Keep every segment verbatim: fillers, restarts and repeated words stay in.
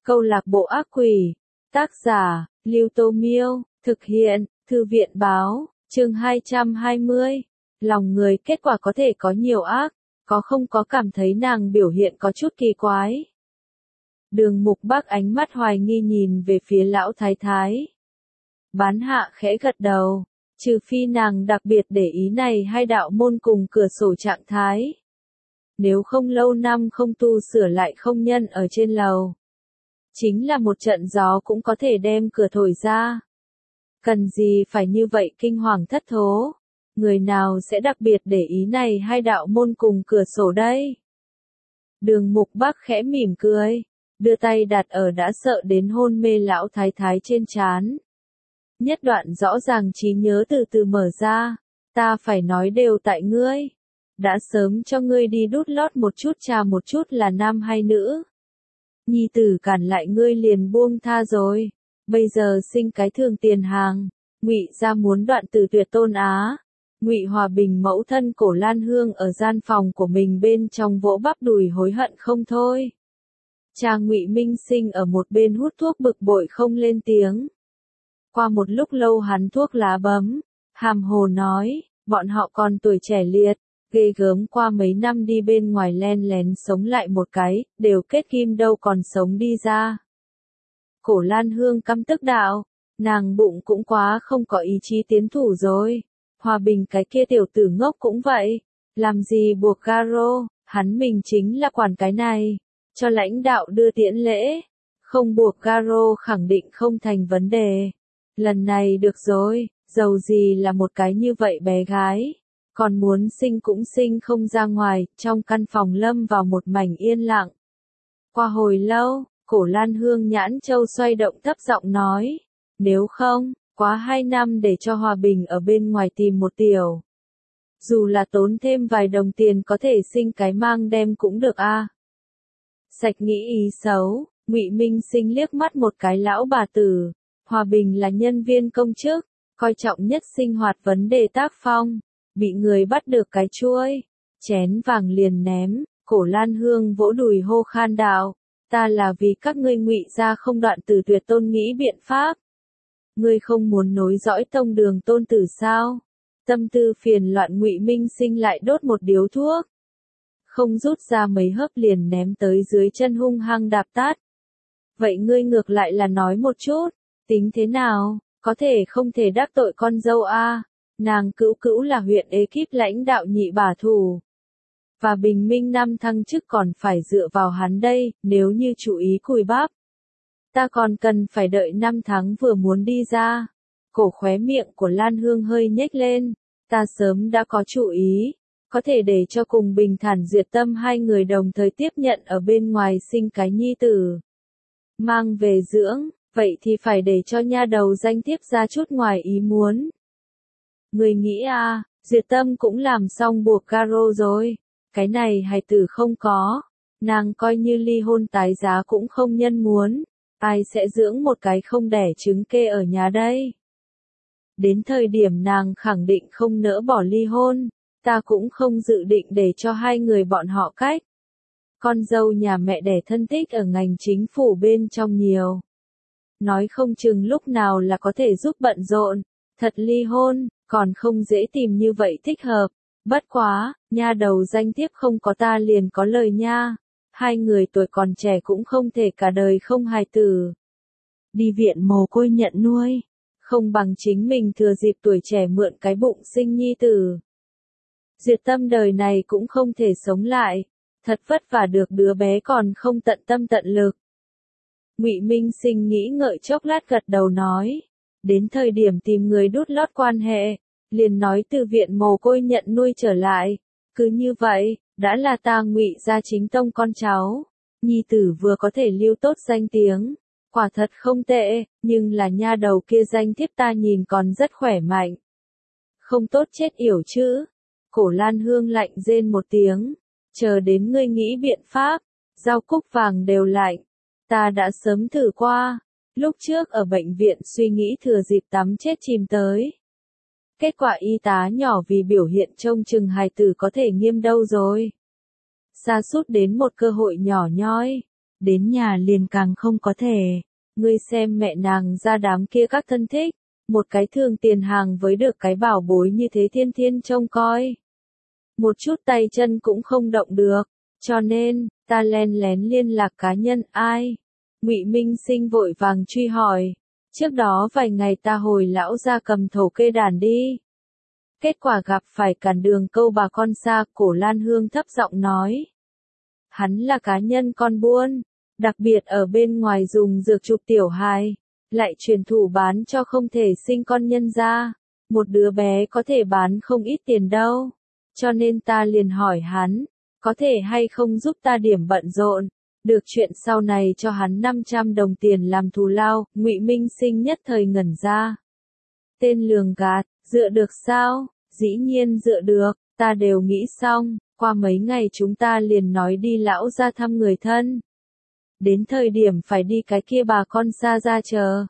Câu lạc bộ ác quỷ. Tác giả, Lưu Tô Miêu. Thực hiện, Thư viện Báo. Chương hai trăm hai mươi. Lòng người kết quả có thể có nhiều ác. Có không có cảm thấy nàng biểu hiện có chút kỳ quái. Đường Mục Bác ánh mắt hoài nghi nhìn về phía lão thái thái. Bán hạ khẽ gật đầu. Trừ phi nàng đặc biệt để ý này hai đạo môn cùng cửa sổ trạng thái. Nếu không lâu năm không tu sửa lại không nhân ở trên lầu. Chính là một trận gió cũng có thể đem cửa thổi ra. Cần gì phải như vậy kinh hoàng thất thố. Người nào sẽ đặc biệt để ý này hai đạo môn cùng cửa sổ đây? Đường Mục Bác khẽ mỉm cười. Đưa tay đặt ở đã sợ đến hôn mê lão thái thái trên trán. Nhất đoạn rõ ràng trí nhớ từ từ mở ra. Ta phải nói đều tại ngươi. Đã sớm cho ngươi đi đút lót một chút trà một chút là nam hay nữ. Nhi tử cản lại ngươi liền buông tha rồi. Bây giờ sinh cái thường tiền hàng. Ngụy gia muốn đoạn từ tuyệt tôn á. Ngụy Hòa Bình mẫu thân Cổ Lan Hương ở gian phòng của mình bên trong vỗ bắp đùi hối hận không thôi. Cha Ngụy Minh Sinh ở một bên hút thuốc bực bội không lên tiếng. Qua một lúc lâu hắn thuốc lá bấm, hàm hồ nói, bọn họ còn tuổi trẻ liệt, ghê gớm qua mấy năm đi bên ngoài len lén sống lại một cái, đều kết kim đâu còn sống đi ra. Cổ Lan Hương căm tức đạo, nàng bụng cũng quá không có ý chí tiến thủ rồi. Hòa Bình cái kia tiểu tử ngốc cũng vậy, làm gì buộc garo, hắn mình chính là quản cái này, cho lãnh đạo đưa tiễn lễ, không buộc garo khẳng định không thành vấn đề. Lần này được rồi, dầu gì là một cái như vậy bé gái, còn muốn sinh cũng sinh không ra ngoài, trong căn phòng lâm vào một mảnh yên lặng. Qua hồi lâu, Cổ Lan Hương nhãn châu xoay động thấp giọng nói, nếu không, quá hai năm để cho Hòa Bình ở bên ngoài tìm một tiểu. Dù là tốn thêm vài đồng tiền có thể sinh cái mang đem cũng được a. À. Sạch nghĩ ý xấu, Ngụy Minh Sinh liếc mắt một cái lão bà tử. Hòa Bình là nhân viên công chức, coi trọng nhất sinh hoạt vấn đề tác phong, bị người bắt được cái chuôi, chén vàng liền ném. Cổ Lan Hương vỗ đùi hô khan đạo, ta là vì các ngươi Ngụy gia không đoạn từ tuyệt tôn nghĩ biện pháp. Ngươi không muốn nối dõi tông đường tôn tử sao? Tâm tư phiền loạn Ngụy Minh Sinh lại đốt một điếu thuốc. Không rút ra mấy hớp liền ném tới dưới chân hung hăng đạp tát. Vậy ngươi ngược lại là nói một chút, tính thế nào, có thể không thể đắc tội con dâu a? À? Nàng cữu cữu là huyện ekip lãnh đạo nhị bả thủ. Và bình minh năm thăng chức còn phải dựa vào hắn đây, nếu như chú ý cùi bắp. Ta còn cần phải đợi năm tháng vừa muốn đi ra. Cổ khóe miệng của Lan Hương hơi nhếch lên. Ta sớm đã có chủ ý. Có thể để cho cùng Bình Thản Duyệt Tâm hai người đồng thời tiếp nhận ở bên ngoài sinh cái nhi tử. Mang về dưỡng, vậy thì phải để cho nha đầu danh thiếp ra chút ngoài ý muốn. Người nghĩ à, Duyệt Tâm cũng làm xong buộc caro rồi. Cái này hài tử không có. Nàng coi như ly hôn tái giá cũng không nhân muốn. Ai sẽ dưỡng một cái không đẻ trứng kê ở nhà đây? Đến thời điểm nàng khẳng định không nỡ bỏ ly hôn, ta cũng không dự định để cho hai người bọn họ cách. Con dâu nhà mẹ đẻ thân thích ở ngành chính phủ bên trong nhiều. Nói không chừng lúc nào là có thể giúp bận rộn, thật ly hôn, còn không dễ tìm như vậy thích hợp. Bất quá, nha đầu danh thiếp không có ta liền có lời nha. Hai người tuổi còn trẻ cũng không thể cả đời không hài tử. Đi viện mồ côi nhận nuôi, không bằng chính mình thừa dịp tuổi trẻ mượn cái bụng sinh nhi tử. Duyệt Tâm đời này cũng không thể sống lại, thật vất vả được đứa bé còn không tận tâm tận lực. Ngụy Minh Sinh nghĩ ngợi chốc lát gật đầu nói, đến thời điểm tìm người đút lót quan hệ, liền nói từ viện mồ côi nhận nuôi trở lại, cứ như vậy. Đã là ta Ngụy gia chính tông con cháu, nhi tử vừa có thể lưu tốt danh tiếng, quả thật không tệ, nhưng là nha đầu kia danh thiếp ta nhìn còn rất khỏe mạnh. Không tốt chết yểu chứ. Cổ Lan Hương lạnh rên một tiếng, chờ đến ngươi nghĩ biện pháp, rau cúc vàng đều lạnh. Ta đã sớm thử qua, lúc trước ở bệnh viện suy nghĩ thừa dịp tắm chết chìm tới. Kết quả y tá nhỏ vì biểu hiện trông chừng hài tử có thể nghiêm đâu rồi. Sa sút đến một cơ hội nhỏ nhoi. đến nhà liền càng không có thể. Ngươi xem mẹ nàng ra đám kia các thân thích, một cái thường tiền hàng với được cái bảo bối như thế thiên thiên trông coi. Một chút tay chân cũng không động được, cho nên, ta len lén liên lạc cá nhân ai? Ngụy Minh Sinh vội vàng truy hỏi, trước đó vài ngày ta hồi lão ra cầm thổ kê đàn đi. Kết quả gặp phải cản đường câu bà con xa, Cổ Lan Hương thấp giọng nói. Hắn là cá nhân con buôn, đặc biệt ở bên ngoài dùng dược chụp tiểu hài, lại truyền thụ bán cho không thể sinh con nhân ra. Một đứa bé có thể bán không ít tiền đâu. Cho nên ta liền hỏi hắn, có thể hay không giúp ta điểm bận rộn, được chuyện sau này cho hắn năm trăm đồng tiền làm thù lao. Ngụy Minh Sinh nhất thời ngẩn ra. Tên lường gạt, dựa được sao? Dĩ nhiên dựa được, ta đều nghĩ xong, qua mấy ngày chúng ta liền nói đi lão ra thăm người thân. Đến thời điểm phải đi cái kia bà con xa ra chờ.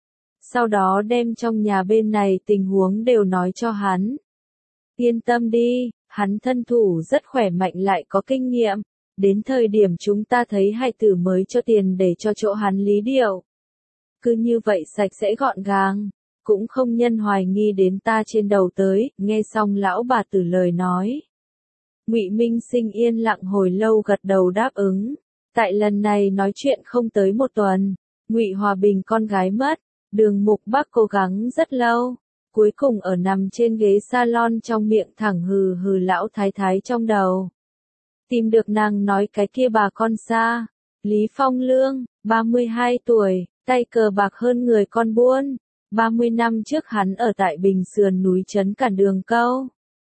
Sau đó đem trong nhà bên này tình huống đều nói cho hắn. Yên tâm đi, hắn thân thủ rất khỏe mạnh lại có kinh nghiệm. Đến thời điểm chúng ta thấy hai tử mới cho tiền để cho chỗ hắn lý điệu. Cứ như vậy sạch sẽ gọn gàng, cũng không nhân hoài nghi đến ta trên đầu tới. Nghe xong lão bà tử lời nói, Ngụy Minh Sinh yên lặng hồi lâu gật đầu đáp ứng. Tại lần này nói chuyện không tới một tuần, Ngụy Hòa Bình con gái mất, Đường Mục Bắc cố gắng rất lâu, cuối cùng ở nằm trên ghế salon trong miệng thẳng hừ hừ lão thái thái trong đầu. Tìm được nàng nói cái kia bà con xa, Lý Phong Lương, ba mươi hai tuổi, tay cờ bạc hơn người con buôn, ba mươi năm trước hắn ở tại Bình Sườn núi trấn cản đường câu.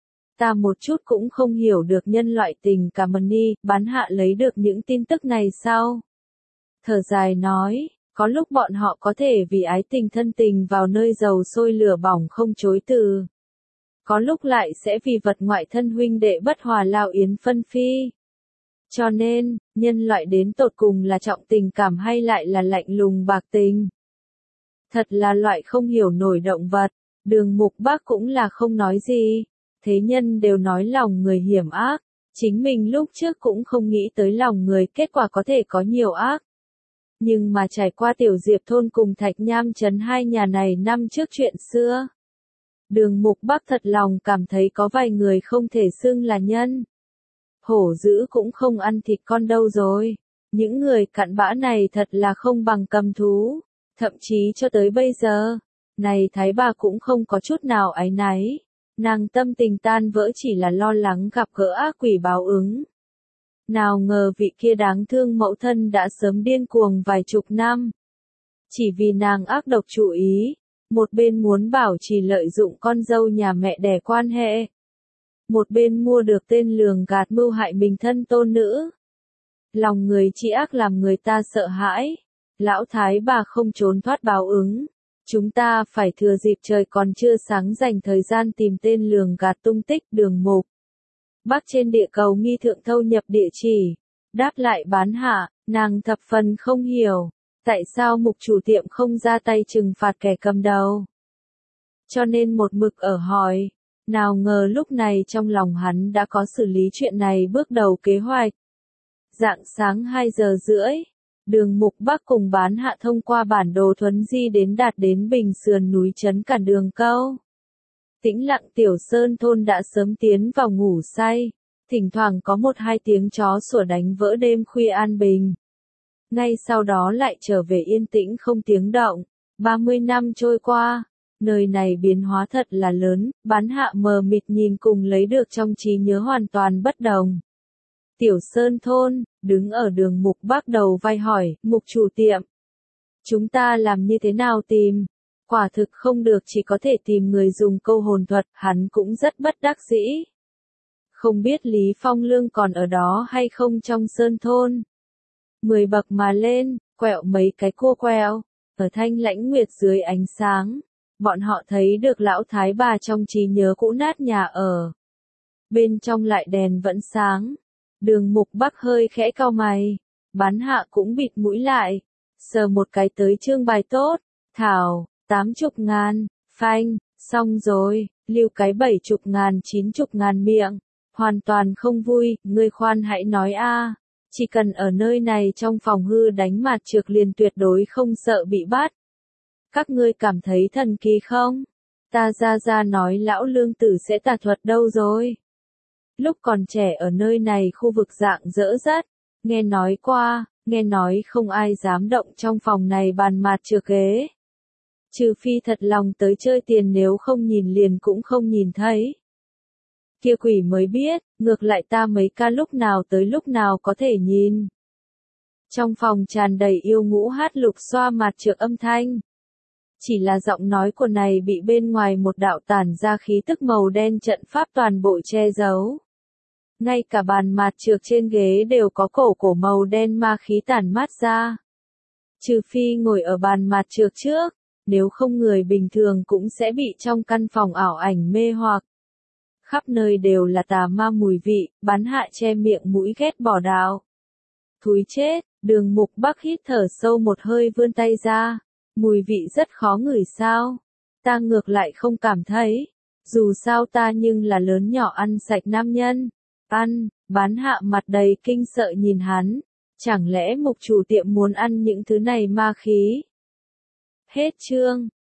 Ta một chút cũng không hiểu được nhân loại tình cảm money, bán hạ lấy được những tin tức này sau. Thở dài nói, có lúc bọn họ có thể vì ái tình thân tình vào nơi dầu sôi lửa bỏng không chối từ. Có lúc lại sẽ vì vật ngoại thân huynh đệ bất hòa lao yến phân phi. Cho nên, nhân loại đến tột cùng là trọng tình cảm hay lại là lạnh lùng bạc tình. Thật là loại không hiểu nổi động vật, Đường Mục Bắc cũng là không nói gì. Thế nhân đều nói lòng người hiểm ác, chính mình lúc trước cũng không nghĩ tới lòng người kết quả có thể có nhiều ác. Nhưng mà trải qua Tiểu Diệp thôn cùng Thạch Nham trấn hai nhà này năm trước chuyện xưa. Đường Mục Bắc thật lòng cảm thấy có vài người không thể xưng là nhân. Hổ dữ cũng không ăn thịt con đâu rồi. Những người cặn bã này thật là không bằng cầm thú. Thậm chí cho tới bây giờ, này Thái bà cũng không có chút nào áy náy. Nàng tâm tình tan vỡ chỉ là lo lắng gặp gỡ ác quỷ báo ứng. Nào ngờ vị kia đáng thương mẫu thân đã sớm điên cuồng vài chục năm. Chỉ vì nàng ác độc chủ ý, một bên muốn bảo trì lợi dụng con dâu nhà mẹ đẻ quan hệ. Một bên mua được tên lường gạt mưu hại mình thân tôn nữ. Lòng người chi ác làm người ta sợ hãi. Lão thái bà không trốn thoát báo ứng. Chúng ta phải thừa dịp trời còn chưa sáng dành thời gian tìm tên lường gạt tung tích. Đường Mục Bắc trên địa cầu nghi thượng thâu nhập địa chỉ. Đáp lại bán hạ, nàng thập phần không hiểu. Tại sao mục chủ tiệm không ra tay trừng phạt kẻ cầm đầu? Cho nên một mực ở hỏi. Nào ngờ lúc này trong lòng hắn đã có xử lý chuyện này bước đầu kế hoạch. Rạng sáng hai giờ rưỡi. Đường Mục Bắc cùng bán hạ thông qua bản đồ thuấn di đến đạt đến Bình Sườn núi trấn cản đường câu. Tĩnh lặng Tiểu Sơn thôn đã sớm tiến vào ngủ say, thỉnh thoảng có một hai tiếng chó sủa đánh vỡ đêm khuya an bình. Ngay sau đó lại trở về yên tĩnh không tiếng động. ba mươi năm trôi qua, nơi này biến hóa thật là lớn, bán hạ mờ mịt nhìn cùng lấy được trong trí nhớ hoàn toàn bất đồng. Tiểu Sơn thôn, đứng ở Đường Mục Bắc đầu vai hỏi, mục chủ tiệm. Chúng ta làm như thế nào tìm? Quả thực không được, chỉ có thể tìm người dùng câu hồn thuật, hắn cũng rất bất đắc dĩ. Không biết Lý Phong Lương còn ở đó hay không trong Sơn thôn. Mười bậc mà lên, quẹo mấy cái cua quẹo, ở Thanh Lãnh Nguyệt dưới ánh sáng. Bọn họ thấy được lão thái bà trong trí nhớ cũ nát nhà ở. Bên trong lại đèn vẫn sáng. Đường Mục Bắc hơi khẽ cau mày. Bán hạ cũng bịt mũi lại. Sờ một cái tới trương bài tốt. Thảo, tám chục ngàn. Phanh, xong rồi. Lưu cái bảy chục ngàn chín chục ngàn miệng. Hoàn toàn không vui. Ngươi khoan hãy nói a. Chỉ cần ở nơi này trong phòng hư đánh mạt trược liền tuyệt đối không sợ bị bắt. Các ngươi cảm thấy thần kỳ không? Ta ra ra nói lão lương tử sẽ tà thuật đâu rồi. Lúc còn trẻ ở nơi này khu vực dạng dỡ dắt, nghe nói qua, nghe nói không ai dám động trong phòng này bàn mạt trược ghế. Trừ phi thật lòng tới chơi tiền, nếu không nhìn liền cũng không nhìn thấy. Kia quỷ mới biết, ngược lại ta mấy ca lúc nào tới lúc nào có thể nhìn. Trong phòng tràn đầy yêu ngũ hát lục xoa mạt trược âm thanh. Chỉ là giọng nói của này bị bên ngoài một đạo tản ra khí tức màu đen trận pháp toàn bộ che giấu. Ngay cả bàn mạt trược trên ghế đều có cổ cổ màu đen ma khí tản mát ra. Trừ phi ngồi ở bàn mạt trược trước, nếu không người bình thường cũng sẽ bị trong căn phòng ảo ảnh mê hoặc. Khắp nơi đều là tà ma mùi vị, bán hạ che miệng mũi ghét bỏ đạo. Thúi chết, Đường Mục Bắc hít thở sâu một hơi vươn tay ra. Mùi vị rất khó ngửi sao? Ta ngược lại không cảm thấy. Dù sao ta nhưng là lớn nhỏ ăn sạch nam nhân. Ăn, bán hạ mặt đầy kinh sợ nhìn hắn. Chẳng lẽ mục chủ tiệm muốn ăn những thứ này ma khí? Hết chương.